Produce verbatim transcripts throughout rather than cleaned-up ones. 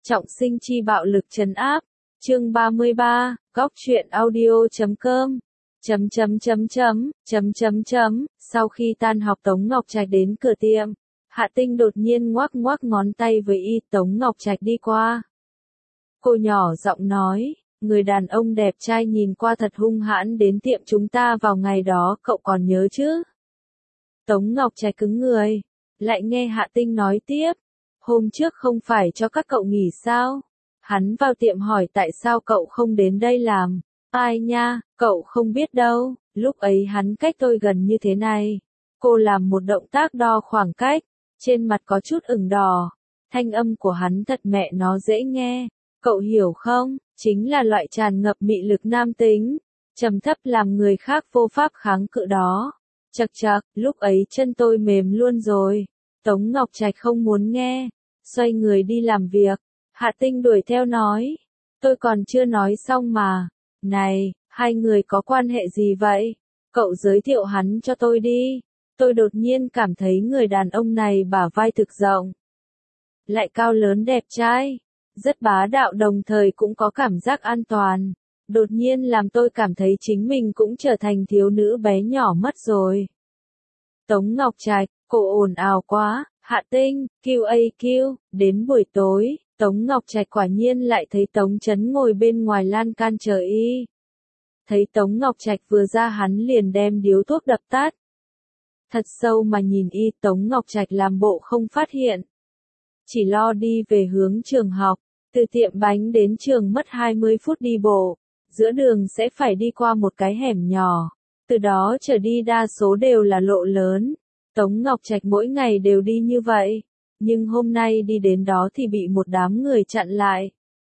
Trọng sinh chi bạo lực trấn áp. Chương ba mươi ba, góc truyện audio chấm com. Chấm chấm chấm chấm, chấm chấm chấm, sau khi tan học Tống Ngọc Trạch đến cửa tiệm, Hạ Tinh đột nhiên ngoắc ngoắc ngón tay với y. Tống Ngọc Trạch đi qua. Cô nhỏ giọng nói, người đàn ông đẹp trai nhìn qua thật hung hãn đến tiệm chúng ta vào ngày đó, cậu còn nhớ chứ? Tống Ngọc Trạch cứng người, lại nghe Hạ Tinh nói tiếp, hôm trước không phải cho các cậu nghỉ sao? Hắn vào tiệm hỏi tại sao cậu không đến đây làm. Ai nha, cậu không biết đâu, lúc ấy hắn cách tôi gần như thế này. Cô làm một động tác đo khoảng cách, trên mặt có chút ửng đỏ. Thanh âm của hắn thật mẹ nó dễ nghe, cậu hiểu không? Chính là loại tràn ngập mị lực nam tính, trầm thấp làm người khác vô pháp kháng cự đó. Chậc chậc, lúc ấy chân tôi mềm luôn rồi. Tống Ngọc Trạch không muốn nghe, xoay người đi làm việc. Hạ Tinh đuổi theo nói, tôi còn chưa nói xong mà. Này, hai người có quan hệ gì vậy? Cậu giới thiệu hắn cho tôi đi. Tôi đột nhiên cảm thấy người đàn ông này bả vai thực rộng, lại cao lớn đẹp trai, rất bá đạo đồng thời cũng có cảm giác an toàn. Đột nhiên làm tôi cảm thấy chính mình cũng trở thành thiếu nữ bé nhỏ mất rồi. Tống Ngọc Trạch, cô ồn ào quá. Hạ Tinh, quy a quy, đến buổi tối, Tống Ngọc Trạch quả nhiên lại thấy Tống Chấn ngồi bên ngoài lan can chờ y. Thấy Tống Ngọc Trạch vừa ra hắn liền đem điếu thuốc đập tắt. Thật sâu mà nhìn y, Tống Ngọc Trạch làm bộ không phát hiện. Chỉ lo đi về hướng trường học, từ tiệm bánh đến trường mất hai mươi phút đi bộ, giữa đường sẽ phải đi qua một cái hẻm nhỏ, từ đó trở đi đa số đều là lộ lớn. Tống Ngọc Trạch mỗi ngày đều đi như vậy, nhưng hôm nay đi đến đó thì bị một đám người chặn lại.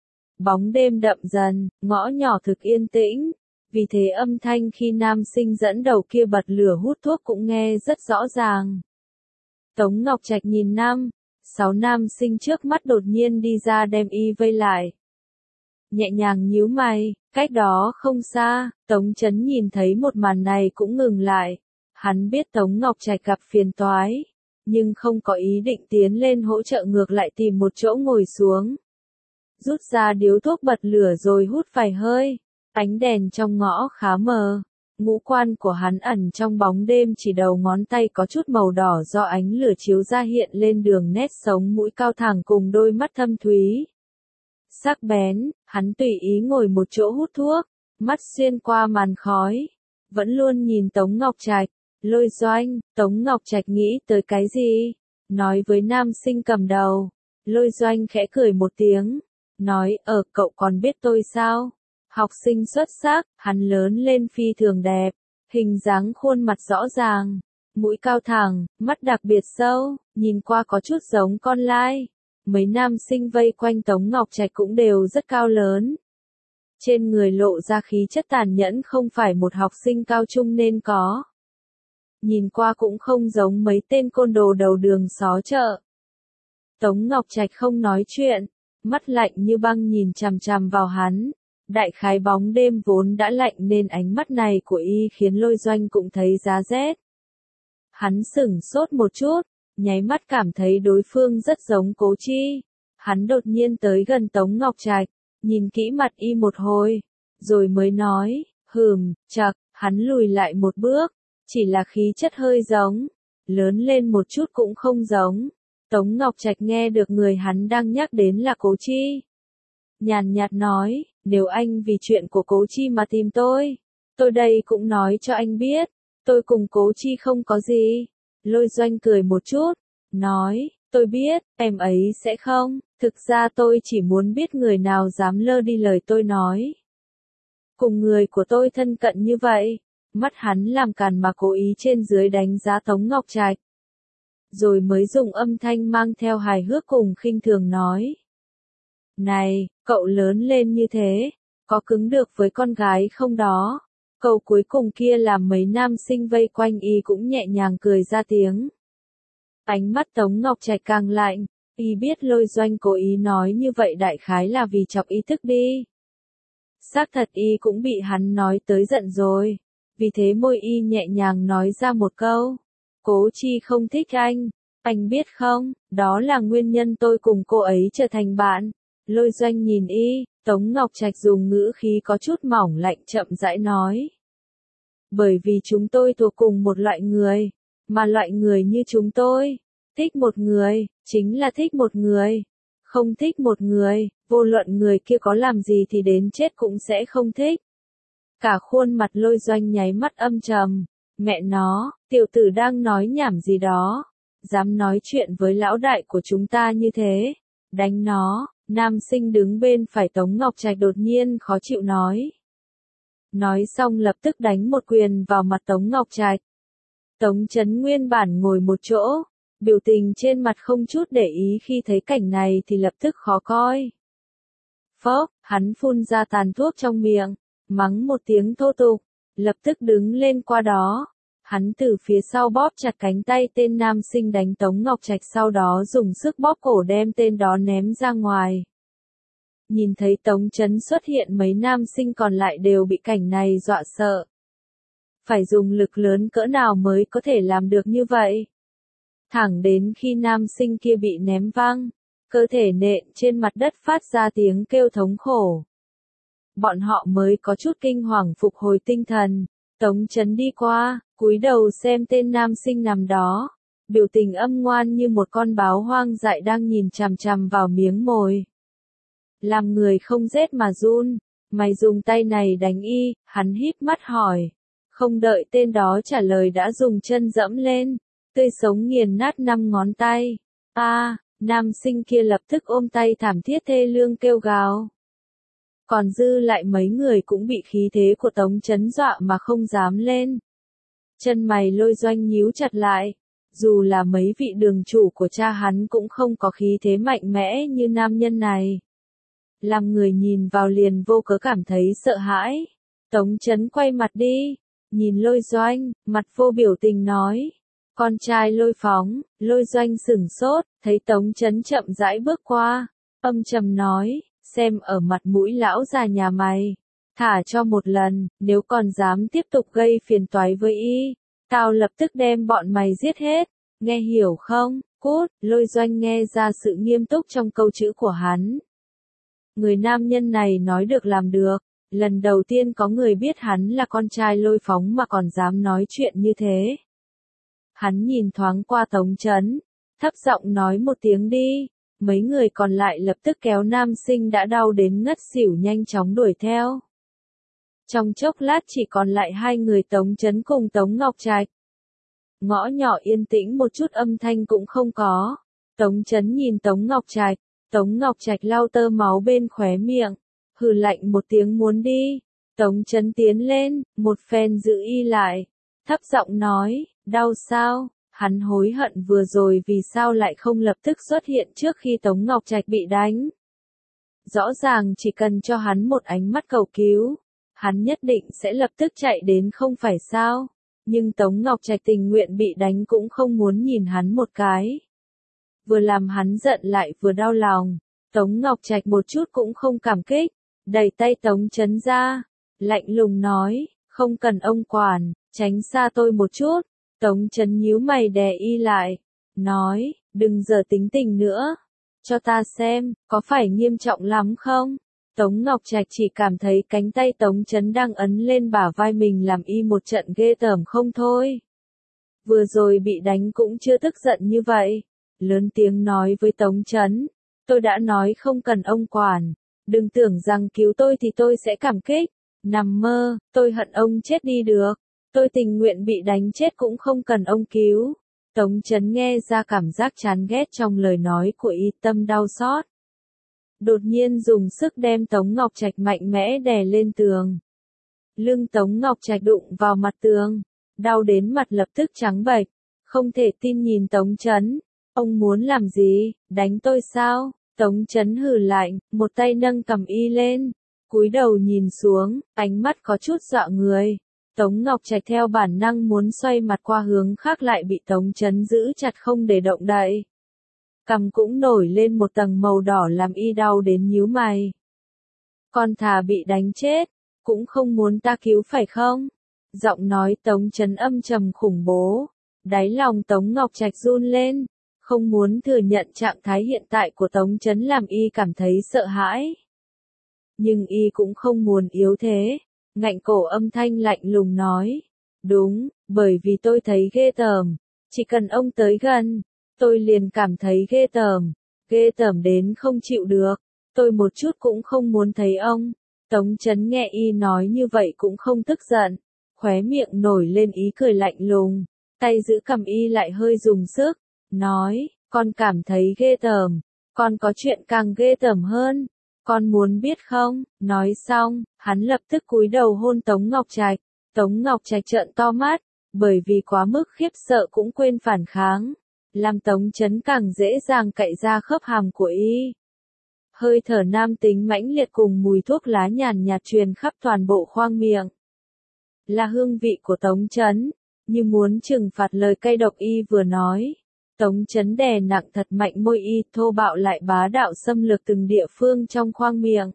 Bóng đêm đậm dần, ngõ nhỏ thực yên tĩnh, vì thế âm thanh khi nam sinh dẫn đầu kia bật lửa hút thuốc cũng nghe rất rõ ràng. Tống Ngọc Trạch nhìn năm, sáu nam sinh trước mắt đột nhiên đi ra đem y vây lại. Nhẹ nhàng nhíu mày, cách đó không xa, Tống Chấn nhìn thấy một màn này cũng ngừng lại. Hắn biết Tống Ngọc Trạch gặp phiền toái, nhưng không có ý định tiến lên hỗ trợ, ngược lại tìm một chỗ ngồi xuống. Rút ra điếu thuốc bật lửa rồi hút vài hơi, ánh đèn trong ngõ khá mờ, ngũ quan của hắn ẩn trong bóng đêm, chỉ đầu ngón tay có chút màu đỏ do ánh lửa chiếu ra hiện lên đường nét sống mũi cao thẳng cùng đôi mắt thâm thúy. Sắc bén, hắn tùy ý ngồi một chỗ hút thuốc, mắt xuyên qua màn khói, vẫn luôn nhìn Tống Ngọc Trạch. Lôi Doanh, Tống Ngọc Trạch nghĩ tới cái gì? Nói với nam sinh cầm đầu. Lôi Doanh khẽ cười một tiếng, nói, ờ cậu còn biết tôi sao? Học sinh xuất sắc, hắn lớn lên phi thường đẹp, hình dáng khuôn mặt rõ ràng, mũi cao thẳng, mắt đặc biệt sâu, nhìn qua có chút giống con lai. Mấy nam sinh vây quanh Tống Ngọc Trạch cũng đều rất cao lớn. Trên người lộ ra khí chất tàn nhẫn không phải một học sinh cao trung nên có. Nhìn qua cũng không giống mấy tên côn đồ đầu đường xó chợ. Tống Ngọc Trạch không nói chuyện, mắt lạnh như băng nhìn chằm chằm vào hắn. Đại khái bóng đêm vốn đã lạnh nên ánh mắt này của y khiến Lôi Doanh cũng thấy giá rét. Hắn sửng sốt một chút, nháy mắt cảm thấy đối phương rất giống Cố Chi. Hắn đột nhiên tới gần Tống Ngọc Trạch, nhìn kỹ mặt y một hồi, rồi mới nói, hừm, chậc, hắn lùi lại một bước. Chỉ là khí chất hơi giống, lớn lên một chút cũng không giống. Tống Ngọc Trạch nghe được người hắn đang nhắc đến là Cố Chi. Nhàn nhạt nói, nếu anh vì chuyện của Cố Chi mà tìm tôi, tôi đây cũng nói cho anh biết, tôi cùng Cố Chi không có gì. Lôi Doanh cười một chút, nói, tôi biết, em ấy sẽ không, thực ra tôi chỉ muốn biết người nào dám lơ đi lời tôi nói. Cùng người của tôi thân cận như vậy. Mắt hắn làm càn mà cố ý trên dưới đánh giá Tống Ngọc Trạch. Rồi mới dùng âm thanh mang theo hài hước cùng khinh thường nói. Này, cậu lớn lên như thế, có cứng được với con gái không đó? Câu cuối cùng kia làm mấy nam sinh vây quanh y cũng nhẹ nhàng cười ra tiếng. Ánh mắt Tống Ngọc Trạch càng lạnh, y biết Lôi Doanh cố ý nói như vậy đại khái là vì chọc ý thức đi. Xác thật y cũng bị hắn nói tới giận rồi. Vì thế môi y nhẹ nhàng nói ra một câu. Cố Chi không thích anh. Anh biết không, đó là nguyên nhân tôi cùng cô ấy trở thành bạn. Lôi Doanh nhìn y, Tống Ngọc Trạch dùng ngữ khí có chút mỏng lạnh chậm rãi nói. Bởi vì chúng tôi thuộc cùng một loại người, mà loại người như chúng tôi, thích một người, chính là thích một người, không thích một người, vô luận người kia có làm gì thì đến chết cũng sẽ không thích. Cả khuôn mặt Lôi Doanh nháy mắt âm trầm, mẹ nó, tiểu tử đang nói nhảm gì đó, dám nói chuyện với lão đại của chúng ta như thế, đánh nó. Nam sinh đứng bên phải Tống Ngọc Trạch đột nhiên khó chịu nói. Nói xong lập tức đánh một quyền vào mặt Tống Ngọc Trạch. Tống Chấn nguyên bản ngồi một chỗ, biểu tình trên mặt không chút để ý khi thấy cảnh này thì lập tức khó coi. Phốc, hắn phun ra tàn thuốc trong miệng, mắng một tiếng thô tục, lập tức đứng lên qua đó. Hắn từ phía sau bóp chặt cánh tay tên nam sinh đánh Tống Ngọc Trạch, sau đó dùng sức bóp cổ đem tên đó ném ra ngoài. Nhìn thấy Tống Chấn xuất hiện, mấy nam sinh còn lại đều bị cảnh này dọa sợ. Phải dùng lực lớn cỡ nào mới có thể làm được như vậy? Thẳng đến khi nam sinh kia bị ném văng, cơ thể nện trên mặt đất phát ra tiếng kêu thống khổ. Bọn họ mới có chút kinh hoàng phục hồi tinh thần. Tống Chấn đi qua, cúi đầu xem tên nam sinh nằm đó, biểu tình âm ngoan như một con báo hoang dại đang nhìn chằm chằm vào miếng mồi. Làm người không rét mà run, mày dùng tay này đánh y, hắn híp mắt hỏi. Không đợi tên đó trả lời đã dùng chân dẫm lên, tươi sống nghiền nát năm ngón tay. A, à, nam sinh kia lập tức ôm tay thảm thiết thê lương kêu gào. Còn dư lại mấy người cũng bị khí thế của Tống Chấn dọa mà không dám lên. Chân mày Lôi Doanh nhíu chặt lại, dù là mấy vị đường chủ của cha hắn cũng không có khí thế mạnh mẽ như nam nhân này. Làm người nhìn vào liền vô cớ cảm thấy sợ hãi. Tống Chấn quay mặt đi, nhìn Lôi Doanh, mặt vô biểu tình nói. Con trai Lôi Phóng. Lôi Doanh sửng sốt, thấy Tống Chấn chậm rãi bước qua, âm trầm nói. Xem ở mặt mũi lão già nhà mày, thả cho một lần, nếu còn dám tiếp tục gây phiền toái với y, tao lập tức đem bọn mày giết hết, nghe hiểu không? Cút. Lôi Doanh nghe ra sự nghiêm túc trong câu chữ của hắn. Người nam nhân này nói được làm được, lần đầu tiên có người biết hắn là con trai Lôi Phóng mà còn dám nói chuyện như thế. Hắn nhìn thoáng qua Tống Chấn, thấp giọng nói một tiếng đi. Mấy người còn lại lập tức kéo nam sinh đã đau đến ngất xỉu nhanh chóng đuổi theo. Trong chốc lát chỉ còn lại hai người Tống Chấn cùng Tống Ngọc Trạch. Ngõ nhỏ yên tĩnh một chút âm thanh cũng không có. Tống Chấn nhìn Tống Ngọc Trạch, Tống Ngọc Trạch lau tơ máu bên khóe miệng, hừ lạnh một tiếng muốn đi. Tống Chấn tiến lên, một phen giữ y lại, thấp giọng nói, đau sao? Hắn hối hận vừa rồi vì sao lại không lập tức xuất hiện trước khi Tống Ngọc Trạch bị đánh. Rõ ràng chỉ cần cho hắn một ánh mắt cầu cứu, hắn nhất định sẽ lập tức chạy đến không phải sao. Nhưng Tống Ngọc Trạch tình nguyện bị đánh cũng không muốn nhìn hắn một cái. Vừa làm hắn giận lại vừa đau lòng. Tống Ngọc Trạch một chút cũng không cảm kích, đẩy tay Tống Chấn ra, lạnh lùng nói, không cần ông quản, tránh xa tôi một chút. Tống Chấn nhíu mày đè y lại, nói, đừng giờ tính tình nữa, cho ta xem, có phải nghiêm trọng lắm không? Tống Ngọc Trạch chỉ cảm thấy cánh tay Tống Chấn đang ấn lên bả vai mình làm y một trận ghê tởm không thôi. Vừa rồi bị đánh cũng chưa tức giận như vậy, lớn tiếng nói với Tống Chấn, tôi đã nói không cần ông quản, đừng tưởng rằng cứu tôi thì tôi sẽ cảm kích, nằm mơ, tôi hận ông chết đi được. Tôi tình nguyện bị đánh chết cũng không cần ông cứu. Tống Chấn nghe ra cảm giác chán ghét trong lời nói của y, tâm đau xót. Đột nhiên dùng sức đem Tống Ngọc Trạch mạnh mẽ đè lên tường. Lưng Tống Ngọc Trạch đụng vào mặt tường, đau đến mặt lập tức trắng bệch, không thể tin nhìn Tống Chấn. Ông muốn làm gì, đánh tôi sao? Tống Chấn hừ lạnh, một tay nâng cầm y lên, cúi đầu nhìn xuống, ánh mắt có chút dọa người. Tống Ngọc Trạch theo bản năng muốn xoay mặt qua hướng khác lại bị Tống Chấn giữ chặt không để động đậy. Cằm cũng nổi lên một tầng màu đỏ làm y đau đến nhíu mày. Con thà bị đánh chết, cũng không muốn ta cứu phải không? Giọng nói Tống Chấn âm trầm khủng bố, đáy lòng Tống Ngọc Trạch run lên, Không muốn thừa nhận trạng thái hiện tại của Tống Chấn làm y cảm thấy sợ hãi. Nhưng y cũng không muốn yếu thế, ngạnh cổ âm thanh lạnh lùng nói. Đúng, bởi vì tôi thấy ghê tởm, chỉ cần ông tới gần, tôi liền cảm thấy ghê tởm, ghê tởm đến không chịu được, tôi một chút cũng không muốn thấy ông. Tống Chấn nghe y nói như vậy cũng không tức giận, khóe miệng nổi lên ý cười lạnh lùng, tay giữ cầm y lại hơi dùng sức, nói, con cảm thấy ghê tởm, con có chuyện càng ghê tởm hơn, con muốn biết không? Nói xong, hắn lập tức cúi đầu hôn Tống Ngọc Trạch. Tống Ngọc Trạch trợn to mắt, bởi vì quá mức khiếp sợ cũng quên phản kháng, làm Tống Chấn càng dễ dàng cạy ra khớp hàm của y. Hơi thở nam tính mãnh liệt cùng mùi thuốc lá nhàn nhạt truyền khắp toàn bộ khoang miệng. Là hương vị của Tống Chấn, như muốn trừng phạt lời cay độc y vừa nói. Tống Chấn đè nặng thật mạnh môi y, thô bạo lại bá đạo xâm lược từng địa phương trong khoang miệng.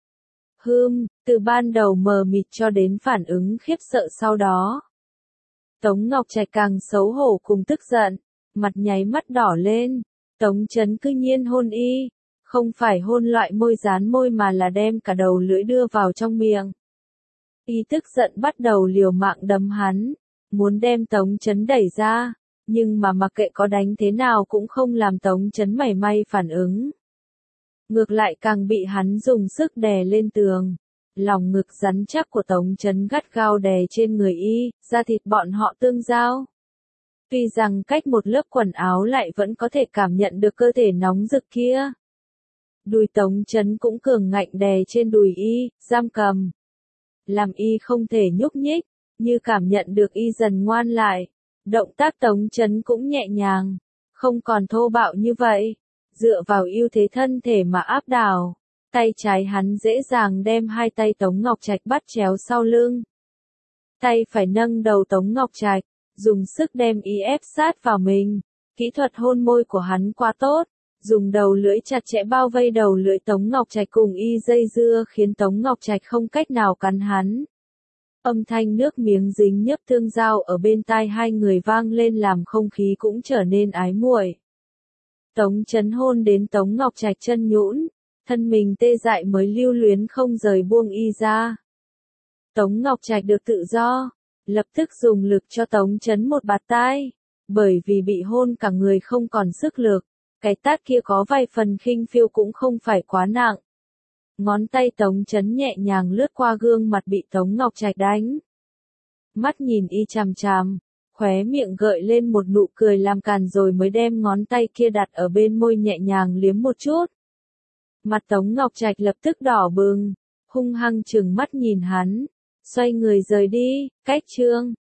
Hưm, từ ban đầu mờ mịt cho đến phản ứng khiếp sợ sau đó. Tống Ngọc Trạch càng xấu hổ cùng tức giận, mặt nháy mắt đỏ lên. Tống Chấn cư nhiên hôn y, không phải hôn loại môi dán môi mà là đem cả đầu lưỡi đưa vào trong miệng. Y tức giận bắt đầu liều mạng đấm hắn, muốn đem Tống Chấn đẩy ra, nhưng mà mặc kệ có đánh thế nào cũng không làm Tống Chấn mảy may phản ứng. Ngược lại càng bị hắn dùng sức đè lên tường. Lòng ngực rắn chắc của Tống Chấn gắt gao đè trên người y, da thịt bọn họ tương giao. Tuy rằng cách một lớp quần áo lại vẫn có thể cảm nhận được cơ thể nóng rực kia. Đùi Tống Chấn cũng cường ngạnh đè trên đùi y, giam cầm. Làm y không thể nhúc nhích, như cảm nhận được y dần ngoan lại. Động tác Tống Chấn cũng nhẹ nhàng, không còn thô bạo như vậy. Dựa vào ưu thế thân thể mà áp đảo, tay trái hắn dễ dàng đem hai tay Tống Ngọc Trạch bắt chéo sau lưng. Tay phải nâng đầu Tống Ngọc Trạch, dùng sức đem y ép sát vào mình. Kỹ thuật hôn môi của hắn quá tốt, dùng đầu lưỡi chặt chẽ bao vây đầu lưỡi Tống Ngọc Trạch cùng y dây dưa khiến Tống Ngọc Trạch không cách nào cắn hắn. Âm thanh nước miếng dính nhấp tương giao ở bên tai hai người vang lên làm không khí cũng trở nên ái muội. Tống Chấn hôn đến Tống Ngọc Trạch chân nhũn, thân mình tê dại mới lưu luyến không rời buông y ra. Tống Ngọc Trạch được tự do, lập tức dùng lực cho Tống Chấn một bạt tai, bởi vì bị hôn cả người không còn sức lực, cái tát kia có vài phần khinh phiêu cũng không phải quá nặng. Ngón tay Tống Chấn nhẹ nhàng lướt qua gương mặt bị Tống Ngọc Trạch đánh. Mắt nhìn y chằm chằm, khóe miệng gợi lên một nụ cười làm càn rồi mới đem ngón tay kia đặt ở bên môi nhẹ nhàng liếm một chút. Mặt Tống Ngọc Trạch lập tức đỏ bừng, hung hăng trừng mắt nhìn hắn, xoay người rời đi, cách chương.